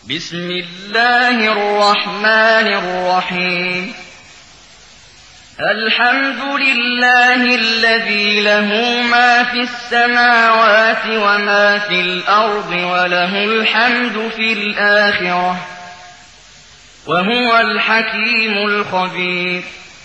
بسم الله الرحمن الرحيم الحمد لله الذي له ما في السماوات وما في الأرض وله الحمد في الآخرة وهو الحكيم الخبير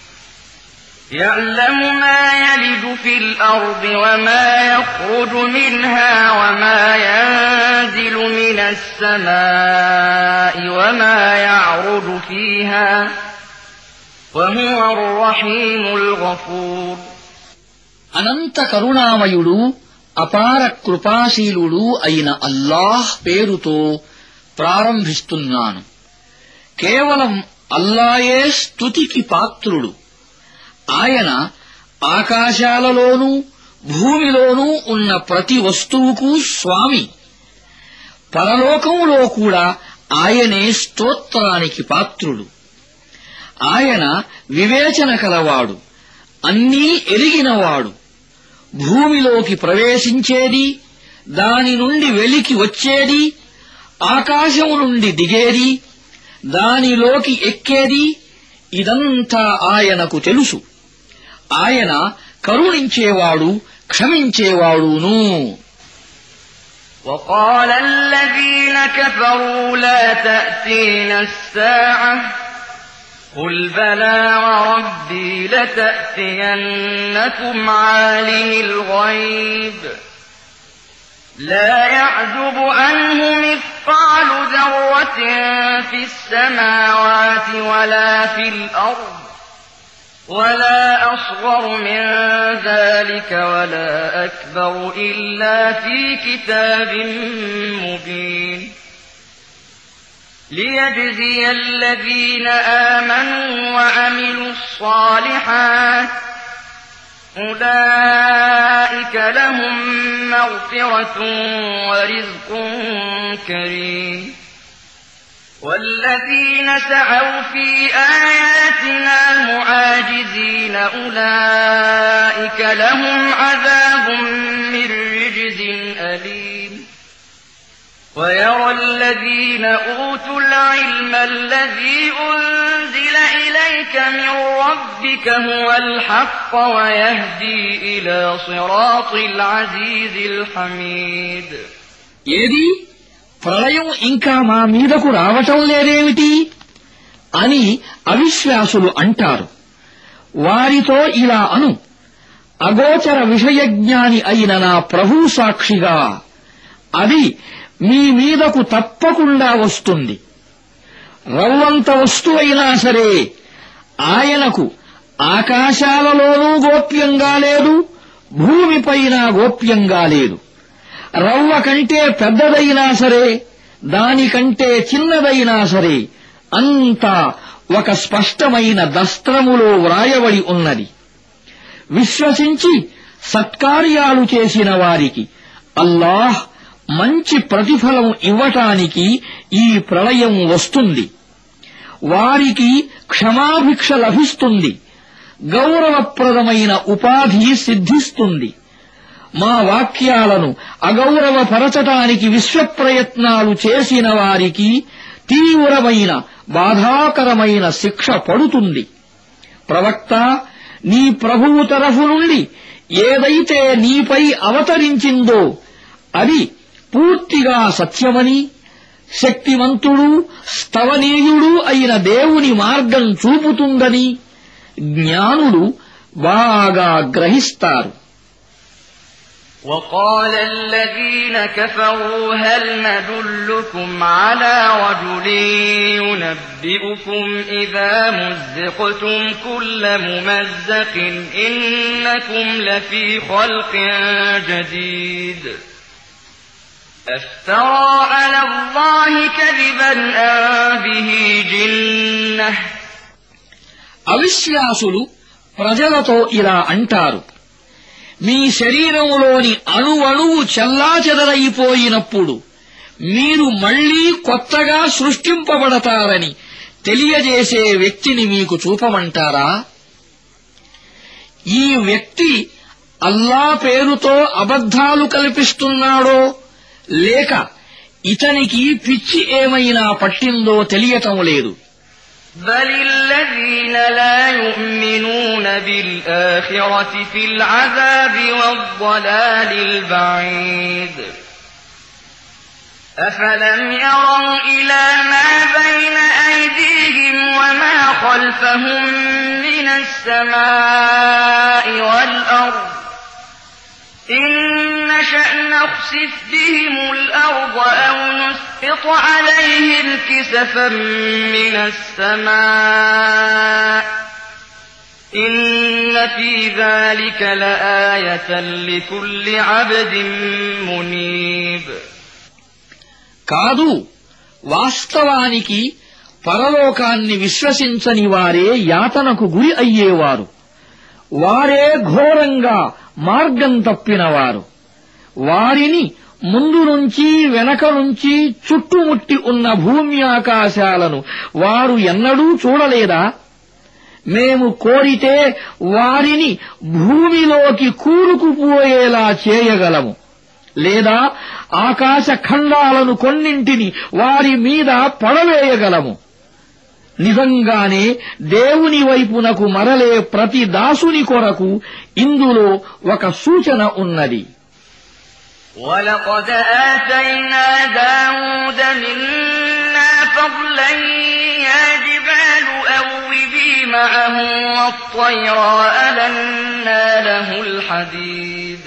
يعلم ما يلج في الأرض وما يخرج منها وما ينزل من السماء وما يعرج فيها وهو الرحيم الغفور అనంత కరుణామయుడు అపార కృపాశీలుడు అయిన అల్లాహ్ పేరుతో ప్రారంభిస్తున్నాను. కేవలం అల్లాయే స్తుతికి పాత్రుడు. ఆయన ఆకాశాలలోనూ భూమిలోనూ ఉన్న ప్రతి వస్తువుకు స్వామి. పరలోకంలో కూడా ఆయనే స్తోత్రానికి పాత్రుడు. ఆయన వివేచన కలవాడు, అన్నీ ఎరిగినవాడు. భూమిలోకి ప్రవేశించేది, దాని నుండి వెలికి వచ్చేది, ఆకాశం నుండి దిగేది, దానిలోకి ఎక్కేది, ఇదంతా ఆయనకు తెలుసు. ఆయన కరుణించేవాడు, క్షమించేవాడును. وقال الذين كفروا لا تأتينا الساعة قل بلى وربي لتأتينكم عالم الغيب لا يعزب عنه مثقال ذرة في السماوات ولا في الأرض ولا أصغر من ذلك ولا أكبر إلا في كتاب مبين ليجزي الذين آمنوا وعملوا الصالحات أولئك لهم مغفرة ورزق كريم والذين سعوا في آياتنا معاجزين أولئك لهم عذاب من رجز أليم ويرى الذين أوتوا العلم الذي أنزل إليك من ربك هو الحق ويهدي إلى صراط العزيز الحميد ఏది ప్రళయం ఇంకా మా మీదకు రావటం లేదేమిటి అని అవిశ్వాసులు అంటారు. వారితో ఇలా అను, అగోచర విషయజ్ఞాని అయిన నా ప్రభు సాక్షిగా అది మీ మీదకు తప్పకుండా వస్తుంది. రవ్వంత వస్తువైనా సరే ఆయనకు ఆకాశాలలోనూ గోప్యంగా లేదు, భూమిపైన గోప్యంగా లేదు. రవ్వ కంటే పెద్దదైనా సరే, దానికంటే చిన్నదైనా సరే, అంతా ఒక స్పష్టమైన దస్త్రములో వ్రాయబడి ఉన్నది. విశ్వసించి సత్కార్యాలు చేసిన వారికి అల్లాహ్ మంచి ప్రతిఫలం ఇవ్వటానికి ఈ ప్రళయం వస్తుంది. వారికి క్షమాభిక్ష లభిస్తుంది, గౌరవప్రదమైన ఉపాధి సిద్ధిస్తుంది. మా వాక్యాలను అగౌరవపరచటానికి విశ్వప్రయత్నాలు చేసిన వారికి తీవ్రమైన బాధాకరమైన శిక్ష పడుతుంది. ప్రవక్త, నీ ప్రభువు తరఫు నుండి ఏదైతే నీపై అవతరించిందో అది పూర్తిగా సత్యమని, శక్తివంతుడు స్తవనీయుడు అయిన దేవుని మార్గం చూపుతుందని జ్ఞానులు బాగా గ్రహిస్తారు. وقال الذين كفروا هل ندلكم على رجل ينبئكم إذا مزقتم كل ممزق إنكم لفي خلق جديد أفترى على الله كذبا أم به جنة అవిశ్వాసులు ప్రజలతో ఇలా అంటారు, మీ శరీరంలోని అణువణువు చెల్లాచెదరైపోయినప్పుడు మీరు మళ్లీ కొత్తగా సృష్టింపబడతారని తెలియజేసే వ్యక్తిని మీకు చూపమంటారా? ఈ వ్యక్తి అల్లా పేరుతో అబద్ధాలు కల్పిస్తున్నాడో లేక ఇతనికి పిచ్చి ఏమైనా పట్టిందో తెలియటం లేదు. بل الذين لا يؤمنون بالآخرة في العذاب والضلال البعيد أفلم يروا إلى ما بين أيديهم وما خلفهم من السماء والأرض إن نشأ نخسف بهم الأرض أو نسقط عليهم كسفا من السماء إن في ذلك لآية لكل عبد منيب. కాదు, వాస్తవానికి పరలోకాన్ని విశ్వసించని వారే యాతనకు గురి అయ్యేవారు. వారే ఘోరంగా మార్గం తప్పినవారు. వారిని ముందు నుంచి వెనక నుంచి చుట్టుముట్టి ఉన్న భూమి ఆకాశాలను వారు ఎన్నడూ చూడలేదా? మేము కోరితే వారిని భూమిలోకి కూరుకుపోయేలా చేయగలము, లేదా ఆకాశ ఖండాలను కొన్నింటిని వారి మీద పడవేయగలము. నిజంగానే దేవుని వైపునకు మరలే ప్రతి దాసుని కొరకు ఇందులో ఒక సూచన ఉన్నది. وَلَقَدْ آتَيْنَا دَاوُودَ مِنَّا فَضْلًا يَا جِبَالُ أَوِّبِي مَعَهُ وَالطَّيْرَ وَأَلَنَّا لَهُ الْحَدِيدَ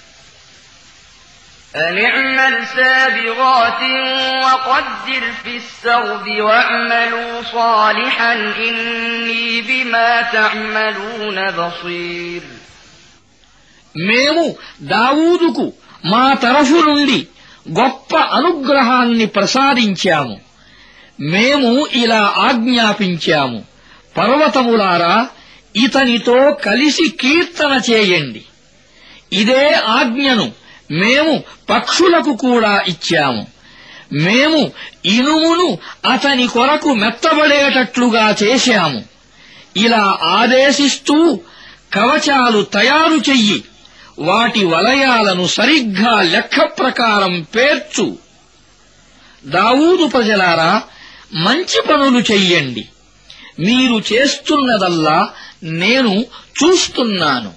أَنِ اعْمَلْ سَابِغَاتٍ وَقَدِّرْ فِي السَّرْدِ وَاعْمَلُوا صَالِحًا إِنِّي بِمَا تَعْمَلُونَ بَصِيرٌ. మేము దావూదుకు మా తరఫు నుండి గొప్ప అనుగ్రహాన్ని ప్రసాదించాము. మేము ఇలా ఆజ్ఞాపించాము: పర్వతములారా, ఇతనితో కలిసి కీర్తన చేయండి. ఇదే ఆజ్ఞను మేము పక్షులకు కూడా ఇచ్చాము. మేము ఇనుమును అతని కొరకు మెత్తబడేటట్లుగా చేశాము. ఇలా ఆదేశిస్తూ కవచాలు తయారు చెయ్యి, వాటి వలయాలను సరిగ్గా లెక్క ప్రకారం పేర్చు. దావూదు ప్రజలారా, మంచి పనులు చెయ్యండి. మీరు చేస్తున్నదల్లా నేను చూస్తున్నాను.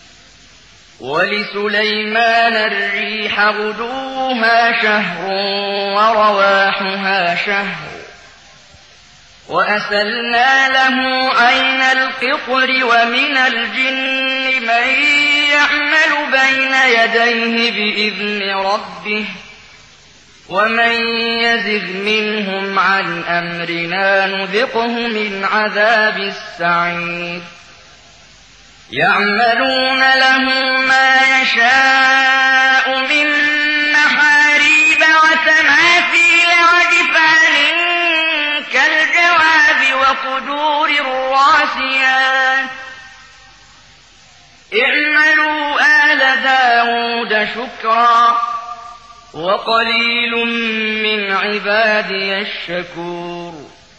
وَلِسُلَيْمَانَ الرِّيحَ غُدُوُّهَا شَهْرٌ وَرَوَاحُهَا شَهْرٌ وَأَسَلْنَا لَهُ عَيْنَ الْقِطْرِ وَمِنَ الْجِنِّ مَن يَعْمَلُ بَيْنَ يَدَيْهِ بِإِذْنِ رَبِّهِ وَمَن يَزِغْ مِنْهُمْ عَنْ أَمْرِنَا نُذِقْهُ مِنْ عَذَابِ السَّعِيرِ. يَعْمَلُونَ لَهُ مَا يَشَاءُ مِن مَّحَارِيبَ وَتَمَاثِيلَ وَجِفَانٍ كَالْجَوَابِ وَقُدُورٍ رَّاسِيَاتٍ اعْمَلُوا آلَ دَاوُودَ شُكْرًا وَقَلِيلٌ مِّنْ عِبَادِيَ الشَّكُورُ.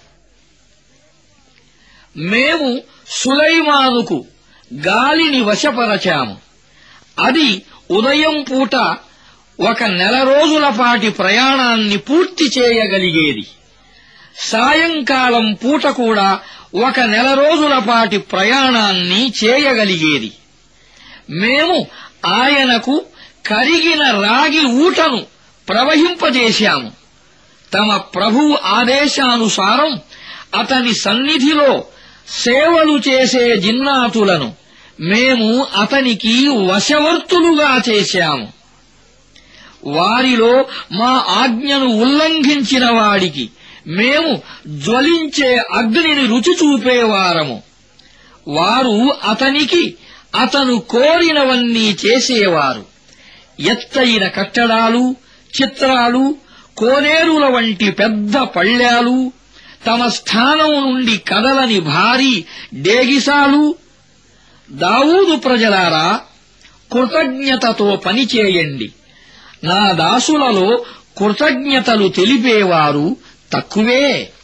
మేము సులైమానుకు గాలిని వశపరచాము. అది ఉదయం పూట 1 నెల రోజుల పాటి ప్రయాణాన్ని పూర్తి చేయగలిగేది. సాయంకాలం పూట కూడా 1 నెల రోజుల పాటి ప్రయాణాన్ని చేయగలిగేది. మేము ఆయనకు కరిగిన రాగి ఊటను ప్రవహింపజేశాము. తమ ప్రభువు ఆదేశానుసారం అతని సన్నిధిలో సేవలు చేసే జిన్నాతులను మేము అతనికి వశవర్తులుగా చేశాము. వారిలో మా ఆజ్ఞను ఉల్లంఘించిన వాడికి మేము జ్వలించే అగ్నిని రుచి చూపేవారము. వారు అతనికి అతను కోరినవన్నీ చేసేవారు. ఎత్తైన కట్టడాలు, చిత్రాలు, కోనేరుల వంటి పెద్ద పళ్ళాలు, తమ స్థానం నుండి కదలని భారీ డేగిసాలు. దావూదు ప్రజలారా, కృతజ్ఞతతో పనిచేయండి. నా దాసులలో కృతజ్ఞతలు తెలిపేవారు తక్కువే.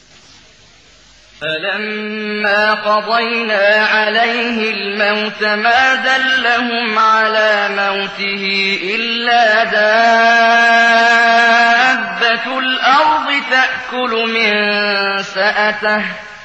فَلَمَّا قَضَيْنَا عَلَيْهِ الْمَوْتَ مَا دَلَّهُمْ عَلَى مَوْتِهِ إِلَّا دَابَّةُ دَابَّةُ الْأَرْضِ تَأْكُلُ مِن سَأَتَهُ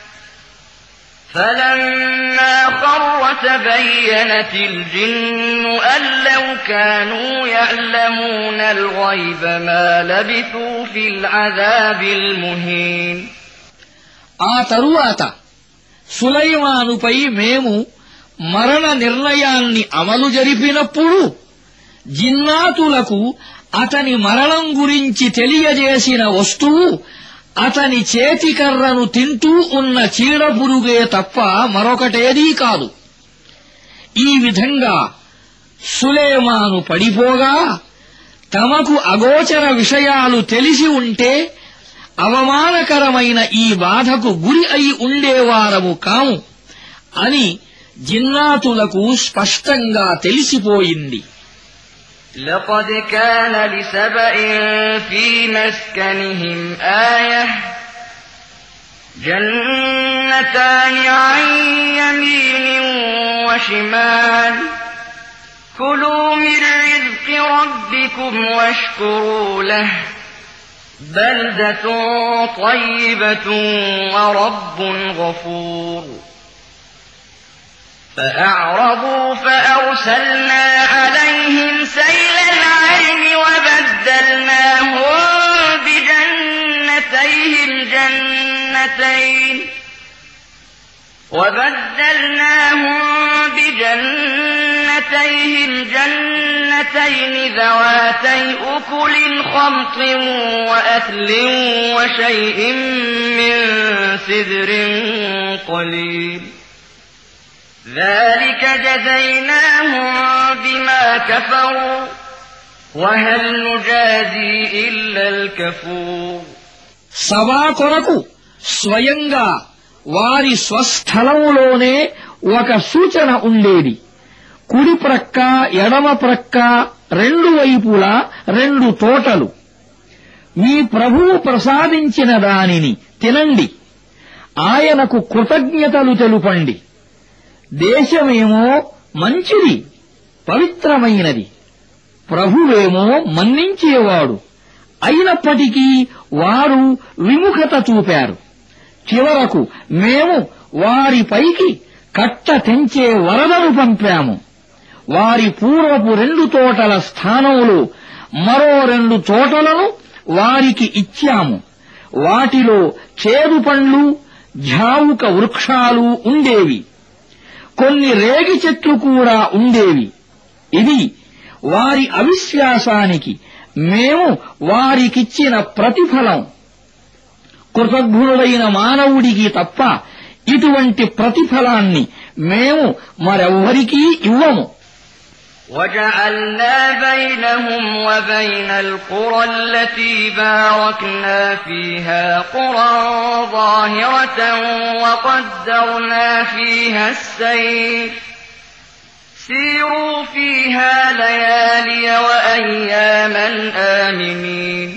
فَلَمَّا خَرَّ تَبَيَّنَتِ الْجِنُّ أَن لَّوْ كَانُوا يَعْلَمُونَ الْغَيْبَ مَا لَبِثُوا فِي الْعَذَابِ الْمُهِينِ. ఆ తరువాత సులైమానుపై మేము మరణ నిర్ణయాన్ని అమలు జరిపినప్పుడు జిన్నాతులకు అతని మరణం గురించి తెలియజేసిన వస్తువు అతని చేతికర్రను తింటూ ఉన్న చీడపురుగే తప్ప మరొకటేదీ కాదు. ఈ విధంగా సులేమాను పడిపోగా తమకు అగోచర విషయాలు తెలిసి ఉంటే అవమానకరమైన ఈ బాధకు గురి అయి ఉండేవారము కాము అని జిన్నాతులకు స్పష్టంగా తెలిసిపోయింది. لقد كان لسبإ في مسكنهم آية جنتان عن يمين وشمال كلوا من رزق ربكم واشكروا له بلدة طيبة ورب غفور. فأعرضوا فأرسلنا عليهم سيل العرم وبدلناهم بجنتيهم جنتين ذواتي أكل خمط وأثل وشيء من سدر قليل ذلك جزيناهم بما كفروا وهل نجازي إلا الكفور. సభా కొరకు స్వయంగా వారి స్వస్థలంలోనే ఒక సూచన ఉండేది. కుడి ప్రక్క ఎడమ ప్రక్క రెండు వైపులా రెండు తోటలు. మీ ప్రభువు ప్రసాదించిన దానిని తినండి, ఆయనకు కృతజ్ఞతలు తెలుపండి. దేశమేమో మంచిది, పవిత్రమైనది, ప్రభువేమో మన్నించేవాడు. అయినప్పటికీ వారు విముఖత చూపారు. చివరకు మేము వారిపైకి కట్ట తెంచే వరదను పంపాము. వారి పూర్వపు రెండు తోటల స్థానంలో మరో రెండు తోటలను వారికి ఇచ్చాము. వాటిలో చేదు పండ్లు, ఝావుక వృక్షాలు ఉండేవి. కొన్ని రేగి చెట్లు కూడా ఉండేవి. ఇది వారి అవిశ్వాసానికి మేము వారికిచ్చిన ప్రతిఫలం. కృతజ్ఞుడైన మానవుడికి తప్ప ఇటువంటి ప్రతిఫలాన్ని మేము మరెవ్వరికీ ఇవ్వము. وَجَعَلْنَا بَيْنَهُمْ وَبَيْنَ الْقُرَى الَّتِي بَارَكْنَا فِيهَا قُرًى ظَاهِرَةً وَقَدَّرْنَا فِيهَا السَّيْرَ سِيرُوا فِيهَا لَيَالِيَ وَأَيَّامًا آمِنِينَ.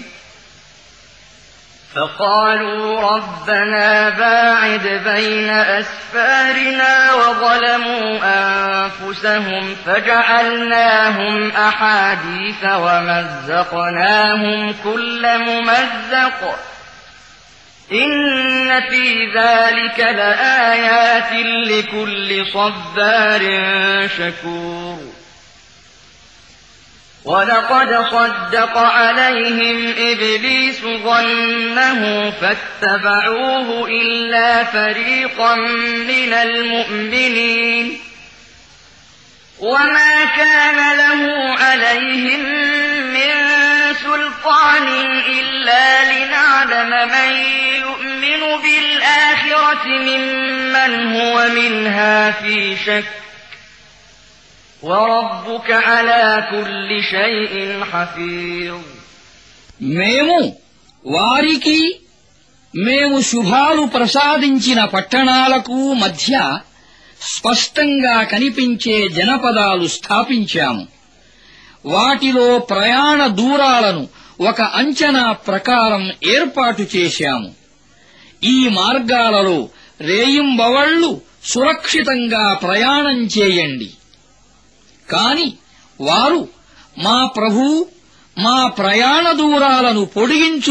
فقالوا ربنا باعد بين أسفارنا وظلموا أنفسهم فجعلناهم أحاديث ومزقناهم كل ممزق إن في ذلك لآيات لكل صبار شكور. وَلَقَدْ صَدَّقَ عَلَيْهِمْ إِبْلِيسُ ظَنَّهُ فَاتَّبَعُوهُ إِلَّا فَرِيقًا مِّنَ الْمُؤْمِنِينَ وَمَا كَانَ لَهُ عَلَيْهِم مِّن سُلْطَانٍ إِلَّا لِنَعْلَمَ مَن يُؤْمِنُ بِالْآخِرَةِ مِمَّنْ هُوَ مِنْهَا فِي شَكٍّ وَرَبُّكَ عَلَى كُلِّ شَيْءٍ حَفِيظٌ. మేము వారికి మేము శుభాలు ప్రసాదించిన పట్టణాలకు మధ్య స్పష్టంగా కనిపించే జనపదాలు స్థాపించాము. వాటిలో ప్రయాణ దూరాలను ఒక అంచనా ప్రకారం ఏర్పాటు చేశాము. ఈ మార్గాలలో రేయింబవళ్లు సురక్షితంగా ప్రయాణం చేయండి. కాని వారు మా ప్రభూ, మా ప్రయాణ దూరాలను పొడిగించు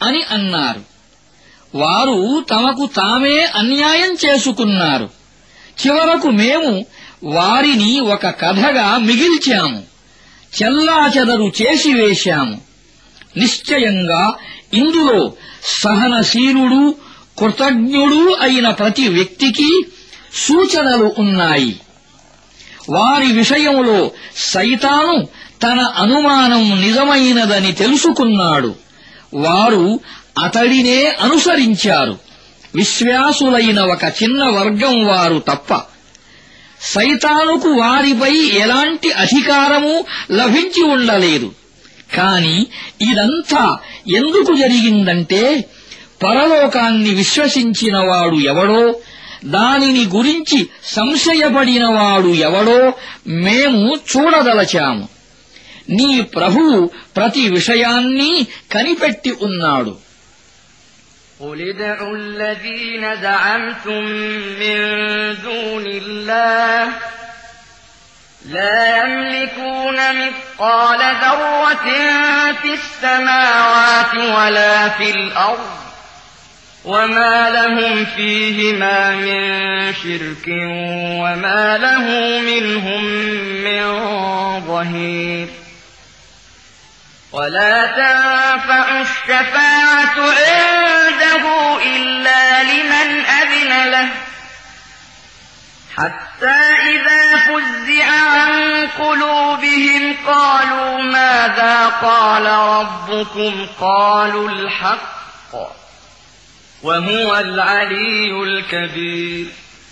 అని అన్నారు. వారు తమకు తామే అన్యాయం చేసుకున్నారు. చివరకు మేము వారిని ఒక కథగా మిగిల్చాము, చెల్లాచెదరు చేసివేశాము. నిశ్చయంగా ఇందులో సహనశీలుడు, కృతజ్ఞుడు అయిన ప్రతి వ్యక్తికి సూచనలు ఉన్నాయి. వారి విషయంలో సైతాను తన అనుమానం నిజమైనదని తెలుసుకున్నాడు. వారు అతడినే అనుసరించారు, విశ్వాసులైన ఒక చిన్న వర్గం వారు తప్ప. సైతానుకు వారిపై ఎలాంటి అధికారమూ లభించి ఉండలేదు. కాని ఇదంతా ఎందుకు జరిగిందంటే, పరలోకాన్ని విశ్వసించినవాడు ఎవడో, దానిని గురించి సంశయపడినవాడు ఎవడో మేము చూడదలచాము. నీ ప్రభువు ప్రతి విషయాన్ని కనిపెట్టి ఉన్నాడు. قُلِ ادْعُوا الَّذِينَ زَعَمْتُم مِّن دُونِ اللَّهِ لَا يَمْلِكُونَ مِثْقَالَ ذَرَّةٍ فِي السَّمَاوَاتِ وَلَا فِي الْأَرْضِ وَمَا لَهُمْ فِيهِمَا مِن شِرْكٍ وَمَا لَهُ مِنْهُم مِّن ظَهِيرٍ وَلَا تَنفَعُ الشَّفَاعَةُ عِندَهُ إِلَّا لِمَنْ أَذِنَ لَهُ حَتَّى إِذَا فُزِّعَ عَن قُلُوبِهِمْ قَالُوا مَاذَا قَالَ رَبُّكُمْ قَالُوا الْحَقَّ وَهُوَ الْعَلِيُّ الْكَبِيرُ.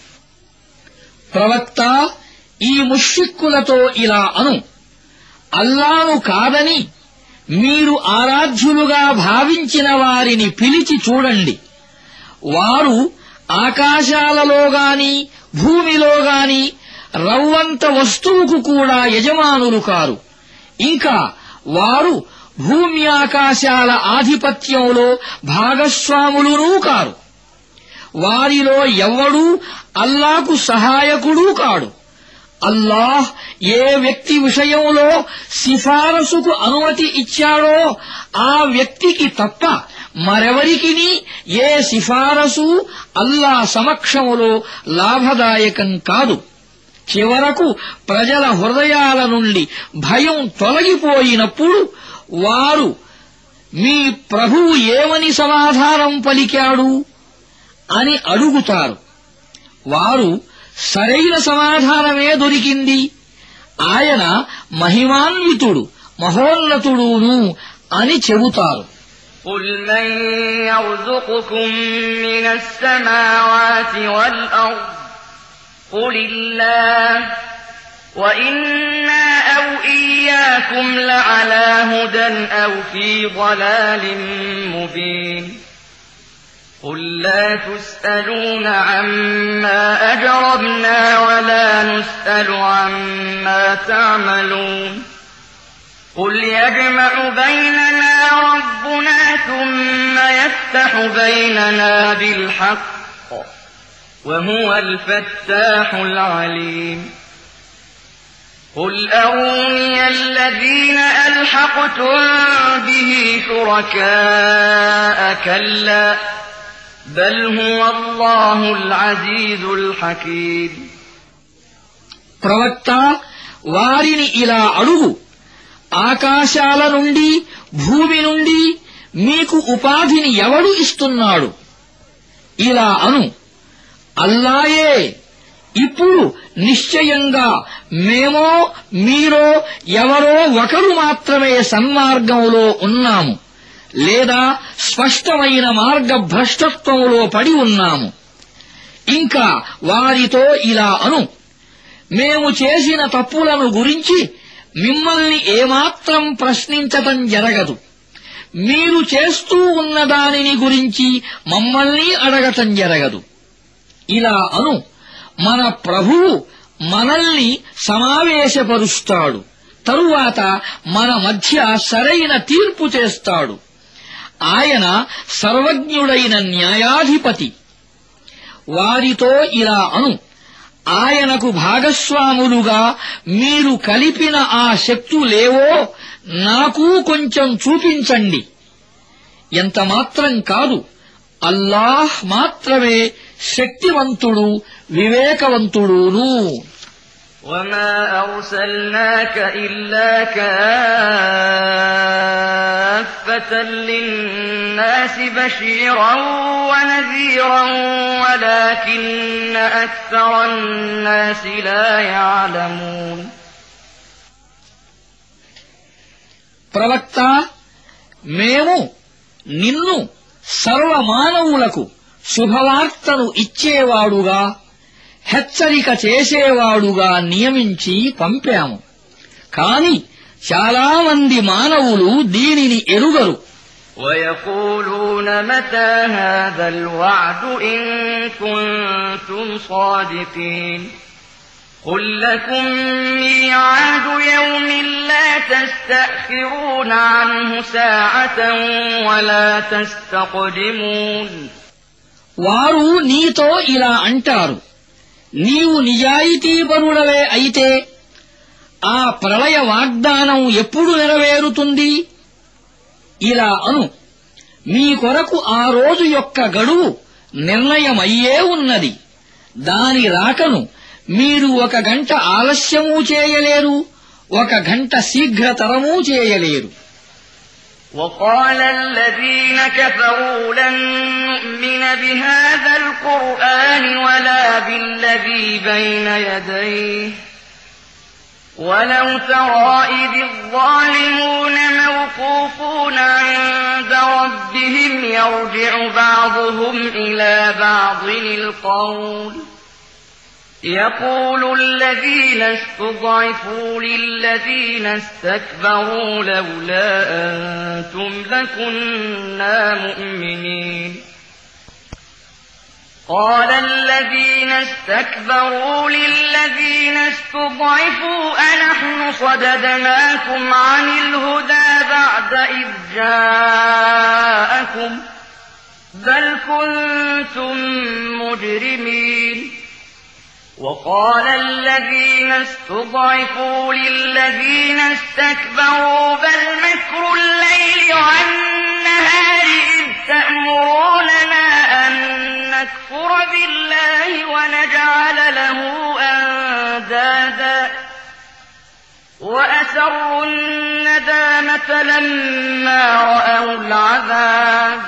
ప్రవక్త ఈ ముష్రిక్కులతో ఇలా అను, అల్లాను కాదని మీరు ఆరాధ్యులుగా భావించిన వారిని పిలిచి చూడండి. వారు ఆకాశాలలోగాని భూమిలోగాని రవ్వంత వస్తువుకు కూడా యజమానులు కారు. ఇంకా వారు భూమి ఆకాశాల ఆధిపత్యంలో భాగస్వాములునూ కారు. వారిలో ఎవ్వడూ అల్లాకు సహాయకుడూ కాడు. అల్లాహ్ ఏ వ్యక్తి విషయంలో సిఫారసుకు అనుమతి ఇచ్చాడో ఆ వ్యక్తికి తప్ప మరెవరికినీ ఏ సిఫారసు అల్లా సమక్షములో లాభదాయకం కాదు. చివరకు ప్రజల హృదయాల నుండి భయం తొలగిపోయినప్పుడు వారు మీ ప్రభువు ఏమని సమాధానం పలికాడు అని అడుగుతారు. వారు సరైన సమాధానమే దొరికింది, ఆయన మహిమాన్వితుడు మహోన్నతుడును అని చెబుతారు. قُلْ مَن يَرْزُقُكُم مِّنَ السَّمَاوَاتِ وَالْأَرْضِ قُلِ اللَّهُ وَإِنَّا أَوْ إِيَّاكُمْ لَعَلَىٰ هُدًى أَوْ فِي ضَلَالٍ مُّبِينٍ. قُل لَّا تُسْأَلُونَ عَمَّا أَجْرَمْنَا وَلَا نُسْأَلُ عَمَّا تَعْمَلُونَ. قُلْ يَجْمَعُ بَيْنَنَا رَبُّنَا ثُمَّ يَفْتَحُ بَيْنَنَا بِالْحَقِّ وَهُوَ الْفَتَّاحُ الْعَلِيمُ. قُلْ أَرُونِيَ الَّذِينَ أَلْحَقْتُم بِهِ شُرَكَاءَ كَلَّا بَلْ هُوَ اللَّهُ الْعَزِيزُ الْحَكِيمُ. ప్రవక్త వారిని ఇలా అడుగు, ఆకాశాల నుండి భూమి నుండి మీకు ఉపాధిని ఎవడు ఇస్తున్నాడు? ఇలా అను, అల్లాయే. ఇప్పుడు నిశ్చయంగా మేమో మీరో ఎవరో ఒకరు మాత్రమే సన్మార్గంలో ఉన్నాము, లేదా స్పష్టమైన మార్గభ్రష్టత్వంలో పడి ఉన్నాము. ఇంకా వారితో ఇలా అను, మేము చేసిన తప్పులను గురించి మిమ్మల్ని ఏమాత్రం ప్రశ్నించటం జరగదు. మీరు చేస్తూ ఉన్న దానిని గురించి మమ్మల్ని అడగటం జరగదు. ఇలా అను, మన ప్రభువు మనల్ని సమావేశపరుస్తాడు, తరువాత మన మధ్య సరైన తీర్పు చేస్తాడు. ఆయన సర్వజ్ఞుడైన న్యాయాధిపతి. వారితో ఇలా అను, ఆయనకు భాగస్వాములుగా మీరు కలిపిన ఆ శక్తులేవో నాకు కొంచెం చూపించండి. ఎంతమాత్రం కాదు, అల్లాహ్ మాత్రమే శక్తివంతుడు, వివేకవంతుడును. وما أرسلناك إلا كافة للناس بشيرا ونذيرا ولكن أكثر الناس لا يعلمون. ప్రవక్త, మేము నిన్ను సర్వమానవులకు శుభవార్తను ఇచ్చేవాడుగా, హెచ్చరిక చేసేవాడుగా నియమించి పంపాము. కాని చాలామంది మానవులు దీనిని ఎరుగరు. وَيَقُولُونَ مَتَى هَذَا الْوَعْدُ إِن كُنتُمْ صَادِقِينَ قُل لَّكُم مِّيعَادُ يَوْمٍ لَّا تَسْتَأْخِرُونَ عَنْهُ سَاعَةً وَلَا تَسْتَقْدِمُونَ. వారు నీతో ఇలా అంటారు, నీవు నిజాయితీపరుడవే అయితే ఆ ప్రళయ వాగ్దానం ఎప్పుడు నెరవేరుతుంది? ఇలా అను, మీ కొరకు ఆ రోజు యొక్క గడువు నిర్ణయమయ్యే ఉన్నది. దాని రాకను మీరు 1 గంట ఆలస్యమూ చేయలేరు, 1 గంట శీఘ్రతరమూ చేయలేరు. وقال الذين كفروا لن نؤمن بهذا القرآن ولا بالذي بين يديه ولو ترى إذ الظالمون موقوفون عند ربهم يرجع بعضهم إلى بعض القول يقول الذين استضعفوا للذين استكبروا لولا أنتم لكنا مؤمنين قال الذين استكبروا للذين استضعفوا أنحن صددناكم عن الهدى بعد إذ جاءكم بل كنتم مجرمين وقال الذين استضعفوا للذين استكبروا بل مكر الليل والنهار إذ تأمروننا أن نكفر بالله ونجعل له أندادا وأسروا الندامة لما رأوا العذاب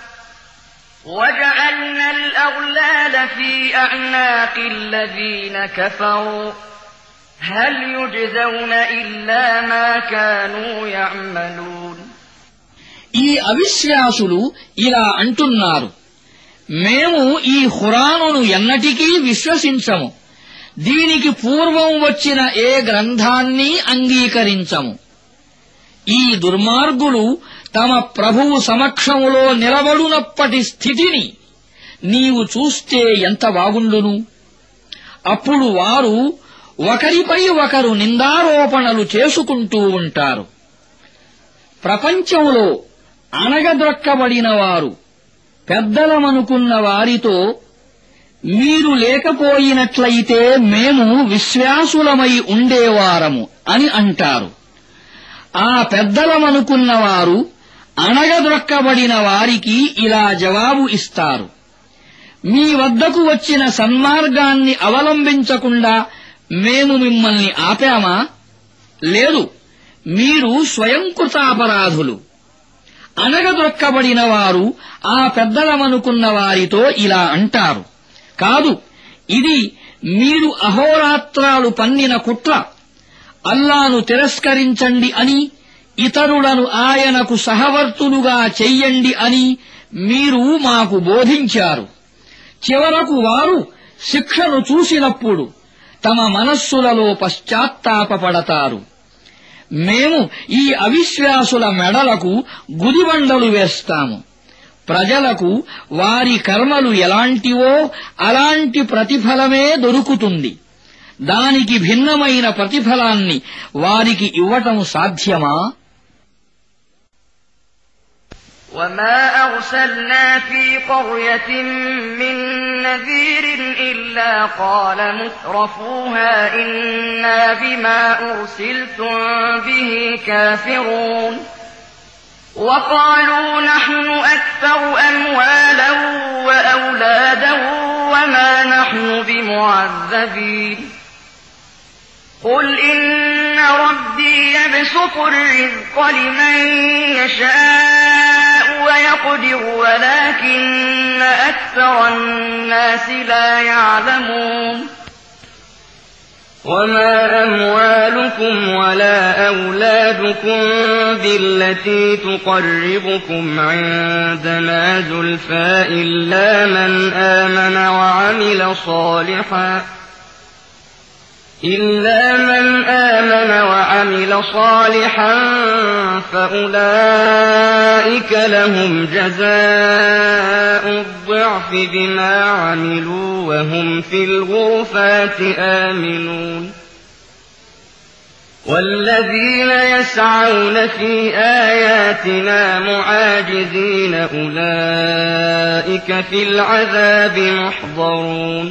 وجعلنا الأغلال في أعناق الذين كفروا هل يجزون إلا ما كانوا يعملون. ఈ అవిశ్వాసులు ఇలా అంటున్నారు, మేము ఈ ఖురానును ఎన్నటికీ విశ్వసించము, దీనికి పూర్వం వచ్చిన ఏ గ్రంథాన్ని అంగీకరించము. ఈ దుర్మార్గులు తమ ప్రభువు సమక్షములో నిలబడునప్పటి స్థితిని నీవు చూస్తే ఎంత బాగుండును. అప్పుడు వారు ఒకరిపై ఒకరు నిందారోపణలు చేసుకుంటూ ఉంటారు. ప్రపంచంలో అణగద్రొక్కబడిన వారు పెద్దలమనుకున్న వారితో, మీరు లేకపోయినట్లయితే మేము విశ్వాసులమై ఉండేవారము అని అంటారు. ఆ పెద్దలమనుకున్న వారు అణగద్రొక్కబడిన వారికి ఇలా జవాబు ఇస్తారు, మీ వద్దకు వచ్చిన సన్మార్గాన్ని అవలంబించకుండా మేము మిమ్మల్ని ఆపామా? లేదు, మీరు స్వయంకృతాపరాధులు. అణగద్రొక్కబడిన వారు ఆ పెద్దలమనుకున్న వారితో ఇలా అంటారు, కాదు, ఇది మీరు అహోరాత్రాలు పన్నిన కుట్ర. అల్లాను తిరస్కరించండి అని, ఇతరులను ఆయనకు సహవర్తులుగా చెయ్యండి అని మీరు మాకు బోధించారు. చివరకు వారు శిక్షను చూసినప్పుడు తమ మనస్సులలో పశ్చాత్తాపపడతారు. మేము ఈ అవిశ్వాసుల మెడలకు గుదిబండలు వేస్తాము. ప్రజలకు వారి కర్మలు ఎలాంటివో అలాంటి ప్రతిఫలమే దొరుకుతుంది. దానికి భిన్నమైన ప్రతిఫలాన్ని వారికి ఇవ్వటం సాధ్యమా? وما أرسلنا في قرية من نذير إلا قال مترفوها إنا بما أرسلتم به كافرون وقالوا نحن أكثر أموالا وأولادا وما نحن بمعذبين قل إن ربي يبسط الرزق لمن يشاء ويقدر ولكن أكثر الناس لا يعلمون وما أموالكم ولا أولادكم بالتي تقربكم عندنا زلفى إلا من آمن وعمل صالحا فأولئك لهم جزاء الضعف بما عملوا وهم في الغرفات آمنون والذين يسعون في آياتنا معاجزين أولئك في العذاب محضرون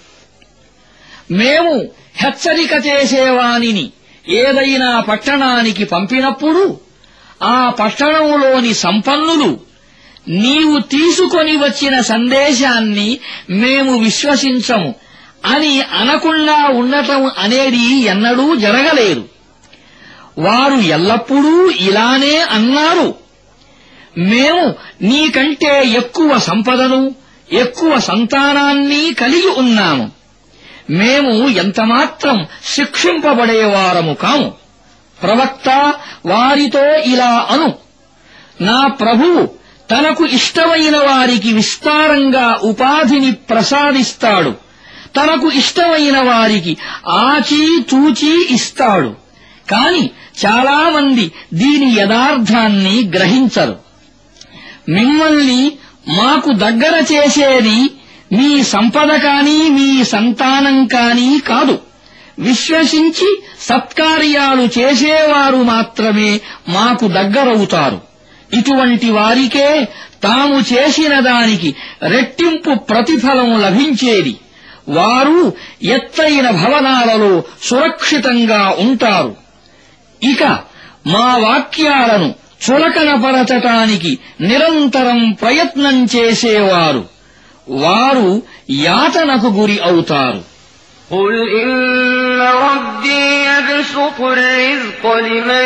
మేము హెచ్చరిక చేసేవానిని ఏదైనా పట్టణానికి పంపినప్పుడు ఆ పట్టణంలోని సంపన్నులు నీవు తీసుకొని వచ్చిన సందేశాన్ని మేము విశ్వసించము అని అనకుండా ఉండటం అనేది ఎన్నడూ జరగలేదు. వారు ఎల్లప్పుడూ ఇలానే అన్నారు. మేము నీకంటే ఎక్కువ సంపదను ఎక్కువ సంతానాన్ని కలిగి ఉన్నాము. మేము ఎంతమాత్రం శిక్షింపబడేవారము కాము. ప్రవక్త వారితో ఇలా అను, నా ప్రభువు తనకు ఇష్టమైన వారికి విస్తారంగా ఉపాధిని ప్రసాదిస్తాడు. తనకు ఇష్టమైన వారికి ఆచీ తూచీ ఇస్తాడు. కాని చాలామంది దీని యథార్థాన్ని గ్రహించరు. మిమ్మల్ని మాకు దగ్గర చేసేది మీ సంపద కాని మీ సంతానం కాని కాదు. విశ్వసించి సత్కార్యాలు చేసేవారు మాత్రమే మాకు దగ్గరవుతారు. ఇటువంటి వారికే తాము చేసిన దానికి రెట్టింపు ప్రతిఫలం లభించేది. వారు ఎత్తైన భవనాలలో సురక్షితంగా ఉంటారు. ఇక మా వాక్యాలను చులకనపరచటానికి నిరంతరం ప్రయత్నం చేసేవారు వారు యాతనకు గురి అవుతారు. قل إن ربي يبسط الرزق لمن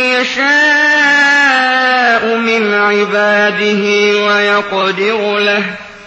يشاء من عباده ويقدر له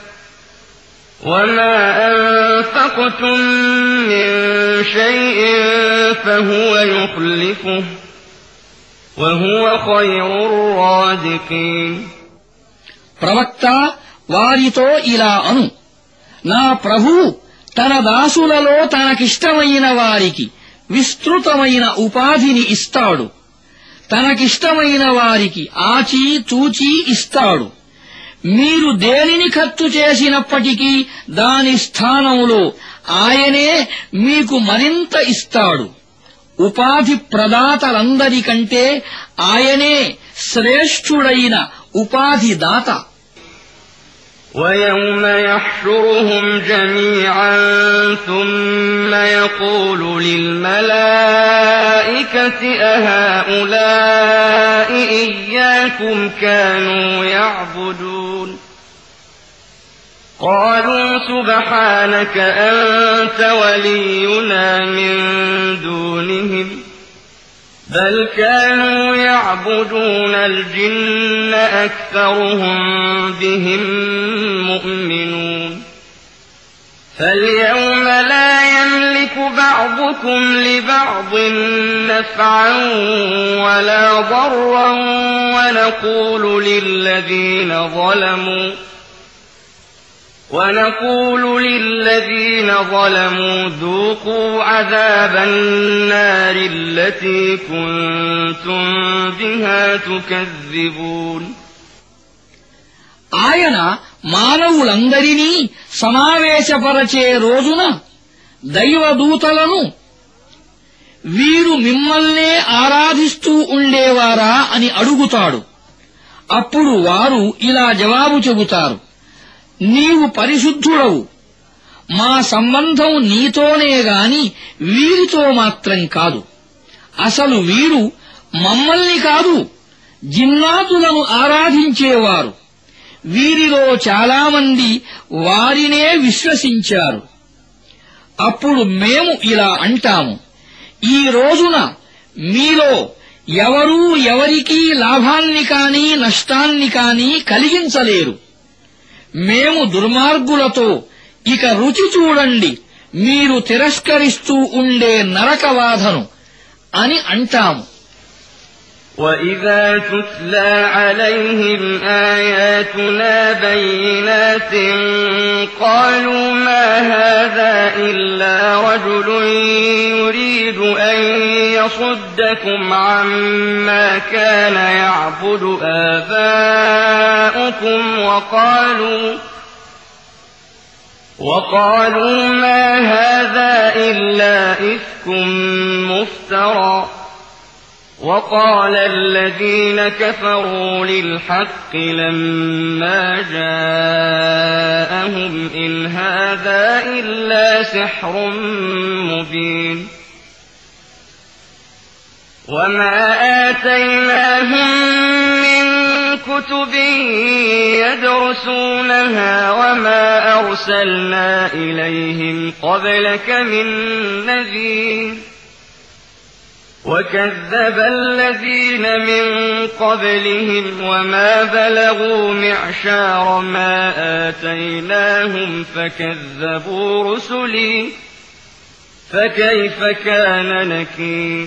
وما أنفقتم من شيء فهو يخلفه وهو خير الرازقين. ప్రవక్త వారితో ఇలా అను, నా ప్రభువు తన దాసులలో తనకిష్టమైన వారికి విస్తృతమైన ఉపాధిని ఇస్తాడు. తనకిష్టమైన వారికి ఆచీ తూచీ ఇస్తాడు. మీరు దేనిని ఖర్చు చేసినప్పటికీ దాని స్థానంలో ఆయనే మీకు మరింత ఇస్తాడు. ఉపాధి ప్రదాతలందరికంటే ఆయనే శ్రేష్ఠుడైన ఉపాధిదాత. وَيَوْمَ يَحْشُرُهُمْ جَمِيعًا ثُمَّ يَقُولُ لِلْمَلَائِكَةِ أَهَؤُلَاءِ إِيَّاكُمْ كَانُوا يَعْبُدُونَ قَالُوا سُبْحَانَكَ أَنْتَ وَلِيُّنَا مِنْ دُونِهِمْ بل كانوا يعبدون الجن أكثرهم بهم مؤمنون فاليوم لا يملك بعضكم لبعض نفعا ولا ضرا ونقول للذين ظلموا ذوقوا عذاب النار التي كنتم بها تكذبون. ఆయన మానవులందరినీ సమావేశపరచే రోజున దైవదూతలను వీరు మిమ్మల్నే ఆరాధిస్తూ ఉండేవారా అని అడుగుతాడు. అప్పుడు వారు ఇలా జవాబు చెబుతారు, నీవు పరిశుద్ధుడవు. మా సంబంధం నీతోనే గాని వీరితో మాత్రం కాదు. అసలు వీరు మమ్మల్ని కాదు జిన్నాతులను ఆరాధించేవారు. వీరిలో చాలామంది వారినే విశ్వసించారు. అప్పుడు మేము ఇలా అంటాము, ఈ రోజున మీలో ఎవరూ ఎవరికీ లాభాన్ని కాని నష్టాన్ని కాని కలిగించలేరు. మేము దుర్మార్గులతో ఇక రుచి చూడండి మీరు తిరస్కరిస్తూ ఉండే నరకబాధను అని అంటాము. وَإِذَا تُتْلَى عَلَيْهِمْ آيَاتُنَا بَيِّنَاتٍ قَالُوا مَا هَٰذَا إِلَّا رَجُلٌ يُرِيدُ أَن يَصُدَّكُمْ عَمَّا كَانَ يَعْبُدُ آبَاؤُكُمْ وَقَالُوا مَا هَٰذَا إِلَّا إِفْكٌ مُّفْتَرًى وَقَالَ الَّذِينَ كَفَرُوا لِلْحَقِّ لَمَّا جَاءَهُمْ إِنْ هَٰذَا إِلَّا سِحْرٌ مُّبِينٌ وَمَا آتَيْنَاهُم مِّن كُتُبٍ يَدْرُسُونَهَا وَمَا أَرْسَلْنَا إِلَيْهِمْ قَبْلَكَ مِن نَّذِيرٍ وَكَذَّبَ الَّذِينَ مِن قَبْلِهِمْ وَمَا بَلَغُوا مِعْشَارَ مَا آتَيْنَاهُمْ فَكَذَّبُوا رُسُلِي فَكَيْفَ كَانَ نَكِيرِ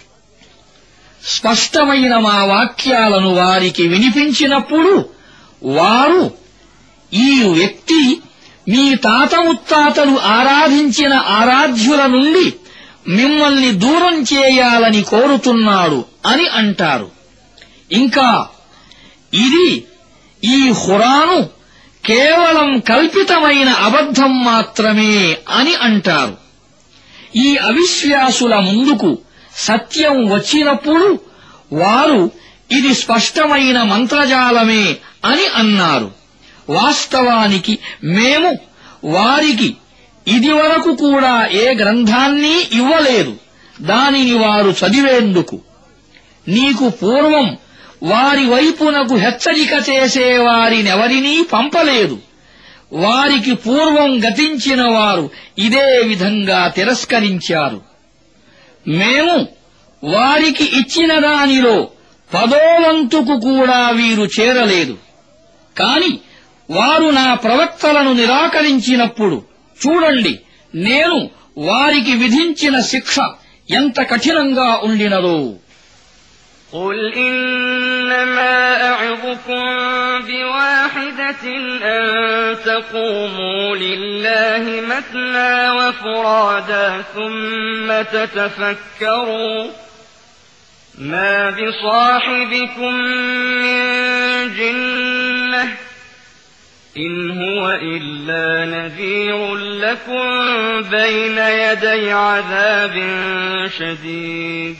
స్పష్టమైన మా వాక్యాలను వారికి వినిపించినప్పుడు వారు, ఈ వ్యక్తి మీ తాత ముత్తాతలు ఆరాధించిన ఆరాధ్యుల నుండి మిమ్మల్ని దూరం చేయాలని కోరుతున్నాడు అని అంటారు. ఇంకా ఇది, ఈ ఖురాను కేవలం కల్పితమైన అబద్ధం మాత్రమే అని అంటారు. ఈ అవిశ్వాసుల ముందుకు సత్యం వచ్చినప్పుడు వారు ఇది స్పష్టమైన మంత్రజాలమే అని అన్నారు. వాస్తవానికి మేము వారికి ఇదివరకు కూడా ఏ గ్రంథాన్ని ఇవ్వలేదు, దానిని వారు చదివేందుకు. నీకు పూర్వం వారి వైపునకు హెచ్చరిక చేసేవారినెవరినీ పంపలేదు. వారికి పూర్వం గతించిన వారు ఇదే విధంగా తిరస్కరించారు. మేము వారికి ఇచ్చిన దానిలో 10వ వంతుకు కూడా వీరు చేరలేదు. కాని వారు నా ప్రవక్తలను నిరాకరించినప్పుడు చూడండి, నేను వారికి విధించిన శిక్ష ఎంత కఠినంగా ఉండినదో. قُلْ إِنَّمَا أَعِظُكُم بِوَاحِدَةٍ أَن تَقُومُوا لِلَّهِ مَثْنَىٰ وَفُرَادَىٰ ثُمَّ تَتَفَكَّرُوا مَا بِصَاحِبِكُم مِّن جِنَّةٍ إِنْ هُوَ إِلَّا نَذِيرٌ لَّكُم بَيْنَ يَدَيْ عَذَابٍ شَدِيدٍ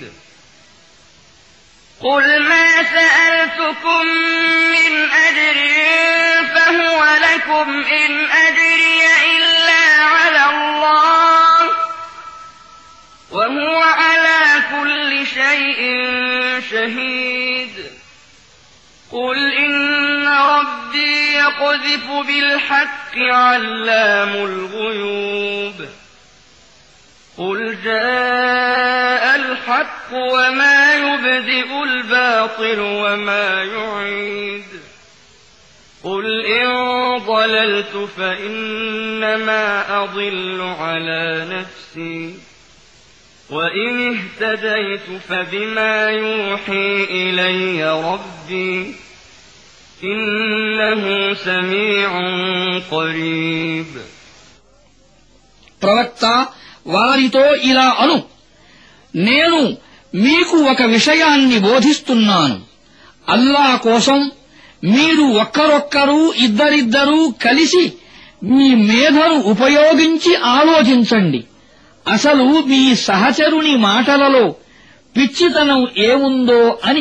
قُلْ مَا سَأَلْتُكُم مِّنْ أَجْرٍ فَهُوَ لَكُمْ إِنْ أَجْرِيَ إِلَّا عَلَى اللَّهِ وَهُوَ عَلَىٰ كُلِّ شَيْءٍ شَهِيدٌ قُلْ إِنَّ رَبِّي يَقْذِفُ بِالْحَقِّ عَلَّامُ الْغُيُوبِ قُلْ جَاءَ الْحَقُّ وَمَا يُبْدِئُ الْبَاطِلُ وَمَا يُعِيدُ قُلْ إِن ضَلَلْتُ فَإِنَّمَا أَضِلُّ عَلَىٰ نَفْسِي وَإِنِ اهْتَدَيْتُ فَبِمَا يُوحِي إِلَيَّ رَبِّي إِنَّهُ سَمِيعٌ قَرِيبٌ ప్రవక్త వారితో ఇలా అను, నేను మీకు ఒక విషయాన్ని బోధిస్తున్నాను. అల్లా కోసం మీరు ఒక్కరొక్కరు ఇద్దరిద్దరూ కలిసి మీ మేధను ఉపయోగించి ఆలోచించండి. అసలు మీ సహచరుని మాటలలో పిచ్చితనం ఏముందో అని.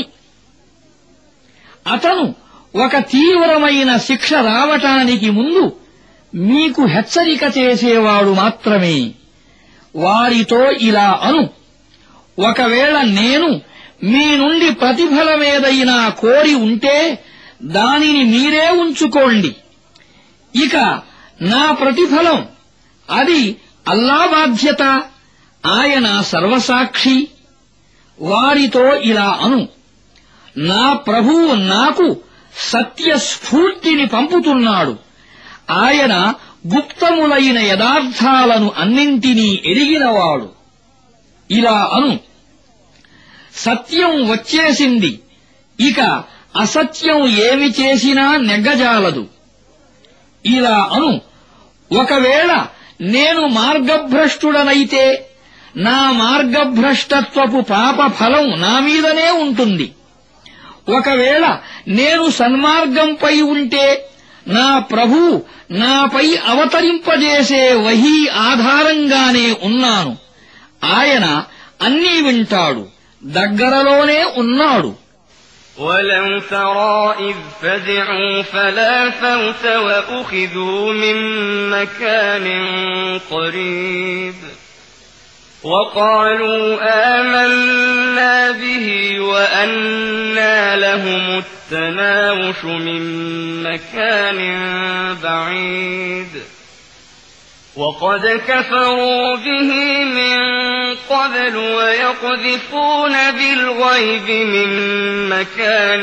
అతను ఒక తీవ్రమైన శిక్ష రావటానికి ముందు మీకు హెచ్చరిక చేసేవాడు మాత్రమే. వారితో ఇలా అను, ఒకవేళ నేను మీ నుండి ప్రతిఫలమేదైనా కోరి ఉంటే దానిని మీరే ఉంచుకోండి. ఇక నా ప్రతిఫలం అది అల్లా బాధ్యత. ఆయన సర్వసాక్షి. వారితో ఇలా అను, నా ప్రభువు నాకు సత్యస్ఫూర్తిని పంపుతున్నాడు. ఆయన గుప్తములైన యథార్థాలను అన్నింటినీ ఎరిగినవాడు. ఇలా అను, సత్యం వచ్చేసింది, ఇక అసత్యం ఏమి చేసినా నెగ్గజాలదు. ఇలా అను, ఒకవేళ నేను మార్గభ్రష్టుడనైతే నా మార్గభ్రష్టత్వపు పాప ఫలం నా మీదనే ఉంటుంది. ఒకవేళ నేను సన్మార్గంపై ఉంటే నా ప్రభువు నాపై అవతరింపజేసే వహీ ఆధారంగానే ఉన్నాను. ఆయన అన్నీ వింటాడు, దగ్గరలోనే ఉన్నాడు. ولو ترى إذ فزعوا فلا فوت وأخذوا من مكان قريب وقالوا آمنا به وأنى لهم التناوش من مكان بعيد وقد كفروا به من قبل ويقذفون بالغيب من مكان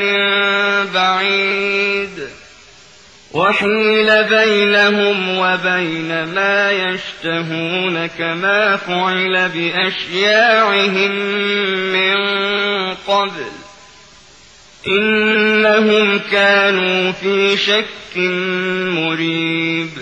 بعيد وحيل بينهم وبين ما يشتهون كما فعل بأشياعهم من قبل إنهم كانوا في شك مريب.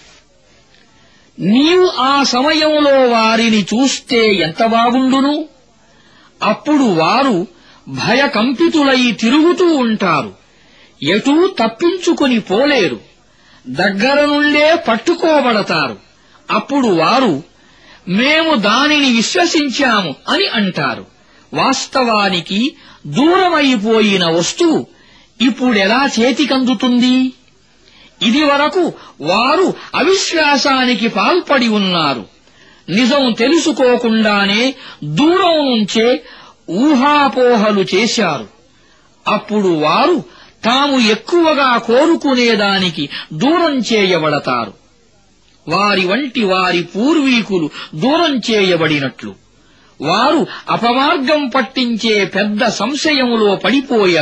నీవు ఆ సమయంలో వారిని చూస్తే ఎంత బాగుండును. అప్పుడు వారు భయకంపితులై తిరుగుతూ ఉంటారు, ఎటూ తప్పించుకుని పోలేరు, దగ్గర నుండే పట్టుకోబడతారు. అప్పుడు వారు మేము దానిని విశ్వసించాము అని అంటారు. వాస్తవానికి దూరమైపోయిన వస్తువు ఇప్పుడెలా చేతికందుతుంది? ఇదివరకు వారు అవిశ్వాసానికి పాల్పడి ఉన్నారు. నిజం తెలుసుకోకుండానే దూరం నుంచే ఊహాపోహలు చేశారు. అప్పుడు వారు తాము ఎక్కువగా కోరుకునేదానికి దూరం చేయబడతారు. వారి వంటి వారి పూర్వీకులు దూరం చేయబడినట్లు వారు అపమార్గం పట్టించే పెద్ద సంశయములో పడిపోయారు.